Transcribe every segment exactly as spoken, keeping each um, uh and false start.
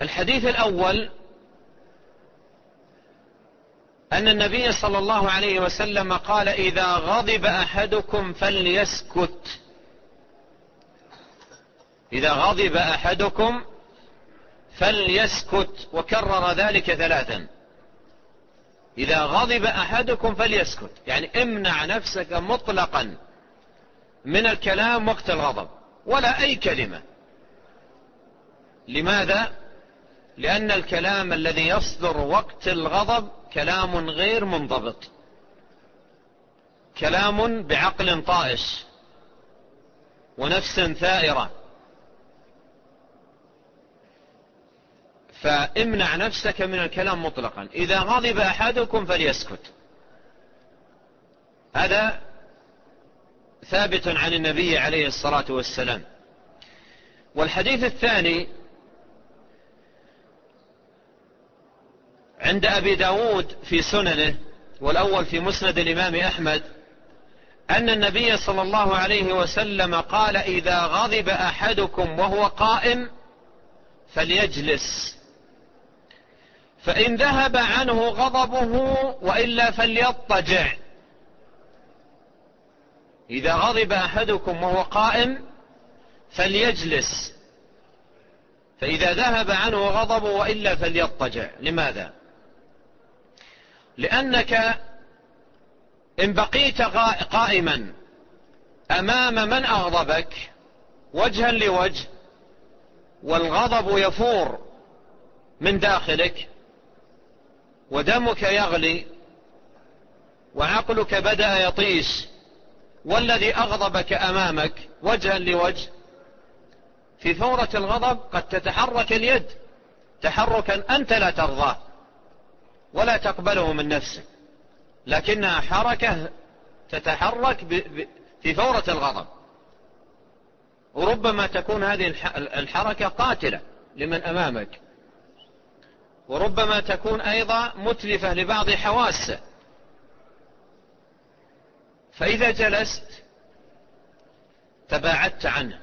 الحديث الأول أن النبي صلى الله عليه وسلم قال: إذا غضب أحدكم فليسكت. إذا غضب أحدكم فليسكت، وكرر ذلك ثلاثا. إذا غضب أحدكم فليسكت، يعني امنع نفسك مطلقا من الكلام وقت الغضب، ولا أي كلمة. لماذا؟ لأن الكلام الذي يصدر وقت الغضب كلام غير منضبط، كلام بعقل طائش ونفس ثائرة. فامنع نفسك من الكلام مطلقا. إذا غضب أحدكم فليسكت، هذا ثابت عن النبي عليه الصلاة والسلام. والحديث الثاني عند أبي داود في سننه، والأول في مسند الإمام أحمد، أن النبي صلى الله عليه وسلم قال: إذا غضب أحدكم وهو قائم فليجلس، فإن ذهب عنه غضبه وإلا فليضطجع. إذا غضب أحدكم وهو قائم فليجلس، فإذا ذهب عنه غضبه وإلا فليضطجع. لماذا؟ لأنك إن بقيت قائما أمام من أغضبك وجها لوجه والغضب يفور من داخلك ودمك يغلي وعقلك بدأ يطيش، والذي أغضبك أمامك وجها لوجه، في فورة الغضب قد تتحرك اليد تحركا أنت لا ترضاه ولا تقبله من نفسك، لكنها حركة تتحرك في فورة الغضب، وربما تكون هذه الحركة قاتلة لمن أمامك، وربما تكون أيضا متلفة لبعض حواسه. فإذا جلست تباعدت عنه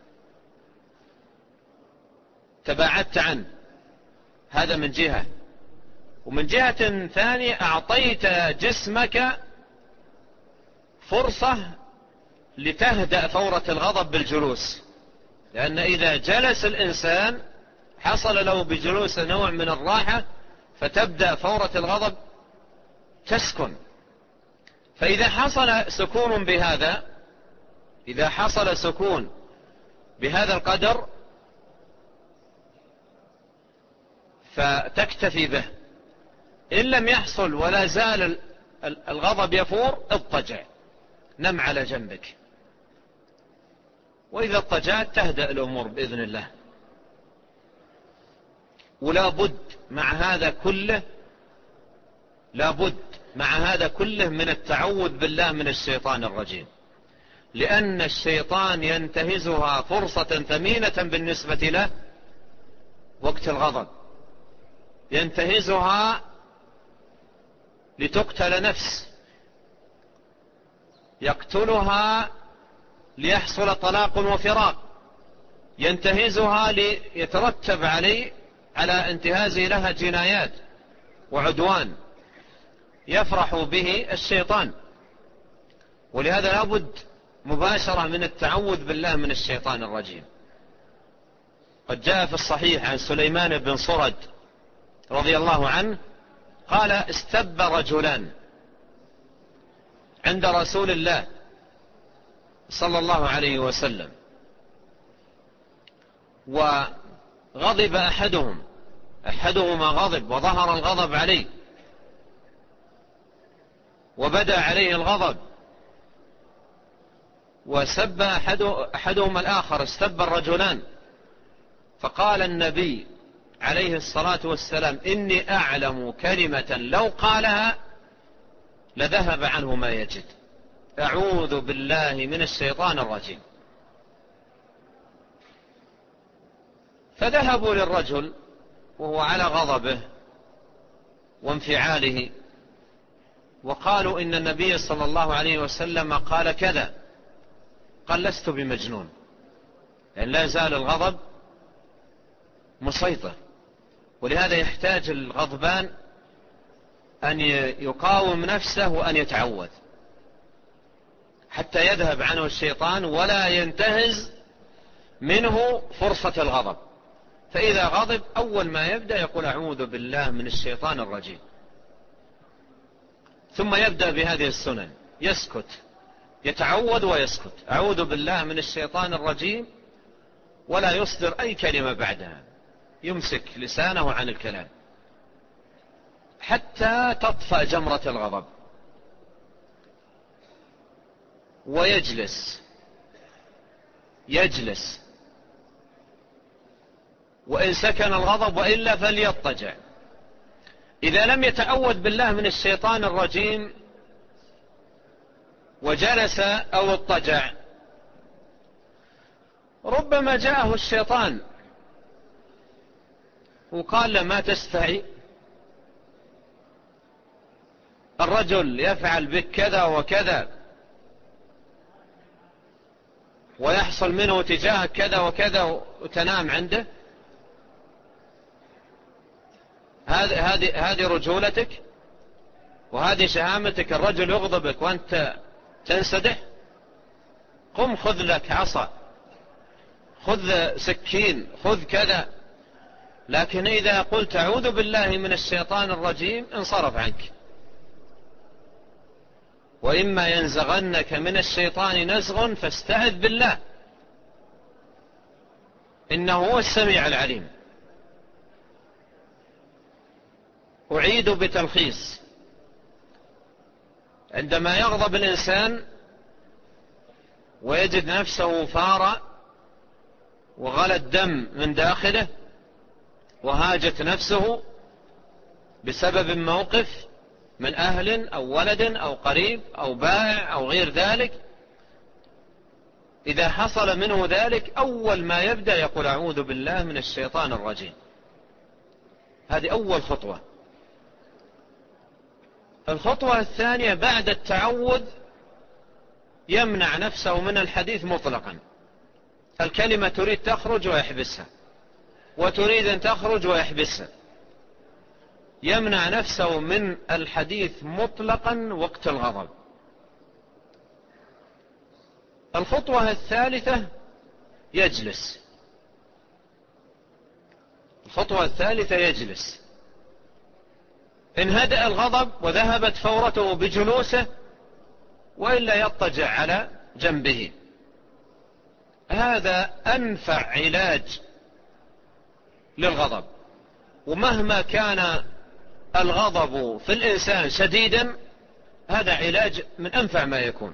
تباعدت عنه هذا من جهة. ومن جهة ثانية أعطيت جسمك فرصة لتهدأ فورة الغضب بالجلوس، لأن إذا جلس الإنسان حصل له بجلوس نوع من الراحة، فتبدأ فورة الغضب تسكن. فإذا حصل سكون بهذا إذا حصل سكون بهذا القدر فتكتفي به. إن لم يحصل ولا زال الغضب يفور اضطجع، نم على جنبك، وإذا اضطجعت تهدأ الأمور بإذن الله. ولا بد مع هذا كله لا بد مع هذا كله من التعوذ بالله من الشيطان الرجيم، لأن الشيطان ينتهزها فرصة ثمينة بالنسبة له وقت الغضب، ينتهزها لتقتل نفس، يقتلها ليحصل طلاق وفراق، ينتهزها ليترتب عليه على انتهازه لها جنايات وعدوان يفرح به الشيطان. ولهذا لابد مباشرة من التعوذ بالله من الشيطان الرجيم. قد جاء في الصحيح عن سليمان بن صرد رضي الله عنه قال: استب رجلان عند رسول الله صلى الله عليه وسلم، وغضب أحدهم أحدهما غضب وظهر الغضب عليه وبدأ عليه الغضب، وسب أحدهما الآخر، استب الرجلان. فقال النبي عليه الصلاة والسلام: إني أعلم كلمة لو قالها لذهب عنه ما يجد. أعوذ بالله من الشيطان الرجيم. فذهبوا للرجل وهو على غضبه وانفعاله، وقالوا: إن النبي صلى الله عليه وسلم قال كذا. قال: لست بمجنون، لأن لا يزال الغضب مسيطر، ولهذا يحتاج الغضبان أن يقاوم نفسه وأن يتعود حتى يذهب عنه الشيطان ولا ينتهز منه فرصة الغضب. فإذا غضب أول ما يبدأ يقول أعوذ بالله من الشيطان الرجيم، ثم يبدأ بهذه السنن، يسكت، يتعود ويسكت، أعوذ بالله من الشيطان الرجيم، ولا يصدر أي كلمة بعدها، يمسك لسانه عن الكلام حتى تطفأ جمرة الغضب، ويجلس يجلس وإن سكن الغضب، وإلا فليضطجع. إذا لم يتعوذ بالله من الشيطان الرجيم وجلس أو اضطجع، ربما جاءه الشيطان وقال له ما تستحي، الرجل يفعل بك كذا وكذا ويحصل منه تجاهك كذا وكذا وتنام عنده، هذه هذه هذه رجولتك وهذه شهامتك، الرجل يغضبك وأنت تنسدح؟ قم خذ لك عصا، خذ سكين، خذ كذا. لكن إذا قلت أعوذ بالله من الشيطان الرجيم انصرف عنك. وإما ينزغنك من الشيطان نزغ فاستعذ بالله إنه هو السميع العليم. أعيد بتلخيص: عندما يغضب الإنسان ويجد نفسه فار وغلى الدم من داخله وهاجت نفسه بسبب موقف من أهل أو ولد أو قريب أو بائع أو غير ذلك، إذا حصل منه ذلك أول ما يبدأ يقول أعوذ بالله من الشيطان الرجيم. هذه أول خطوة. الخطوة الثانية بعد التعوذ يمنع نفسه من الحديث مطلقا. الكلمة تريد تخرج ويحبسها، وتريد أن تخرج ويحبسها. يمنع نفسه من الحديث مطلقا وقت الغضب. الخطوة الثالثة يجلس. الخطوة الثالثة يجلس. إن هدأ الغضب وذهبت فورته بجلوسه، وإلا يضطجع على جنبه. هذا أنفع علاج للغضب. ومهما كان الغضب في الإنسان شديدا، هذا علاج من أنفع ما يكون.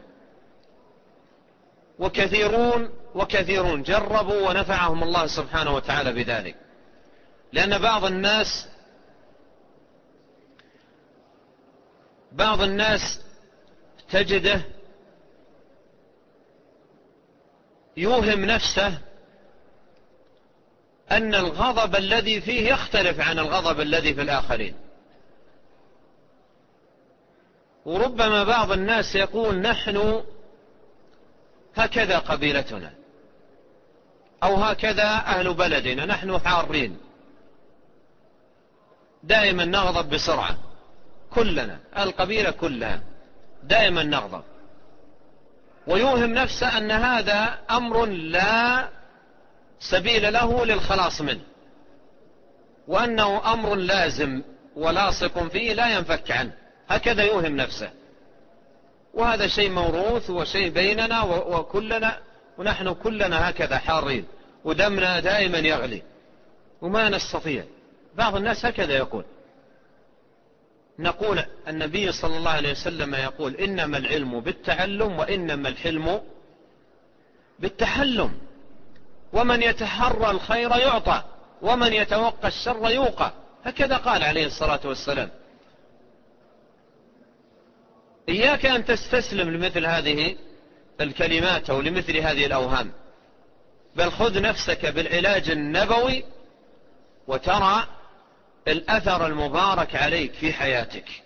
وكثيرون وكثيرون جربوا ونفعهم الله سبحانه وتعالى بذلك. لأن بعض الناس بعض الناس تجده يوهم نفسه أن الغضب الذي فيه يختلف عن الغضب الذي في الآخرين. وربما بعض الناس يقول نحن هكذا قبيلتنا، أو هكذا أهل بلدنا، نحن حارين دائما نغضب بسرعة، كلنا القبيلة كلها دائما نغضب. ويوهم نفسه أن هذا أمر لا سبيل له للخلاص منه، وأنه أمر لازم ولاصق فيه لا ينفك عنه. هكذا يوهم نفسه. وهذا شيء موروث وشيء بيننا وكلنا، ونحن كلنا هكذا حارين ودمنا دائما يغلي وما نستطيع. بعض الناس هكذا يقول. نقول النبي صلى الله عليه وسلم يقول إنما العلم بالتعلم وإنما الحلم بالتحلم، ومن يتحرى الخير يعطى ومن يتوقى الشر يوقى. هكذا قال عليه الصلاة والسلام. إياك أن تستسلم لمثل هذه الكلمات أو لمثل هذه الأوهام، بل خذ نفسك بالعلاج النبوي وترى الأثر المبارك عليك في حياتك.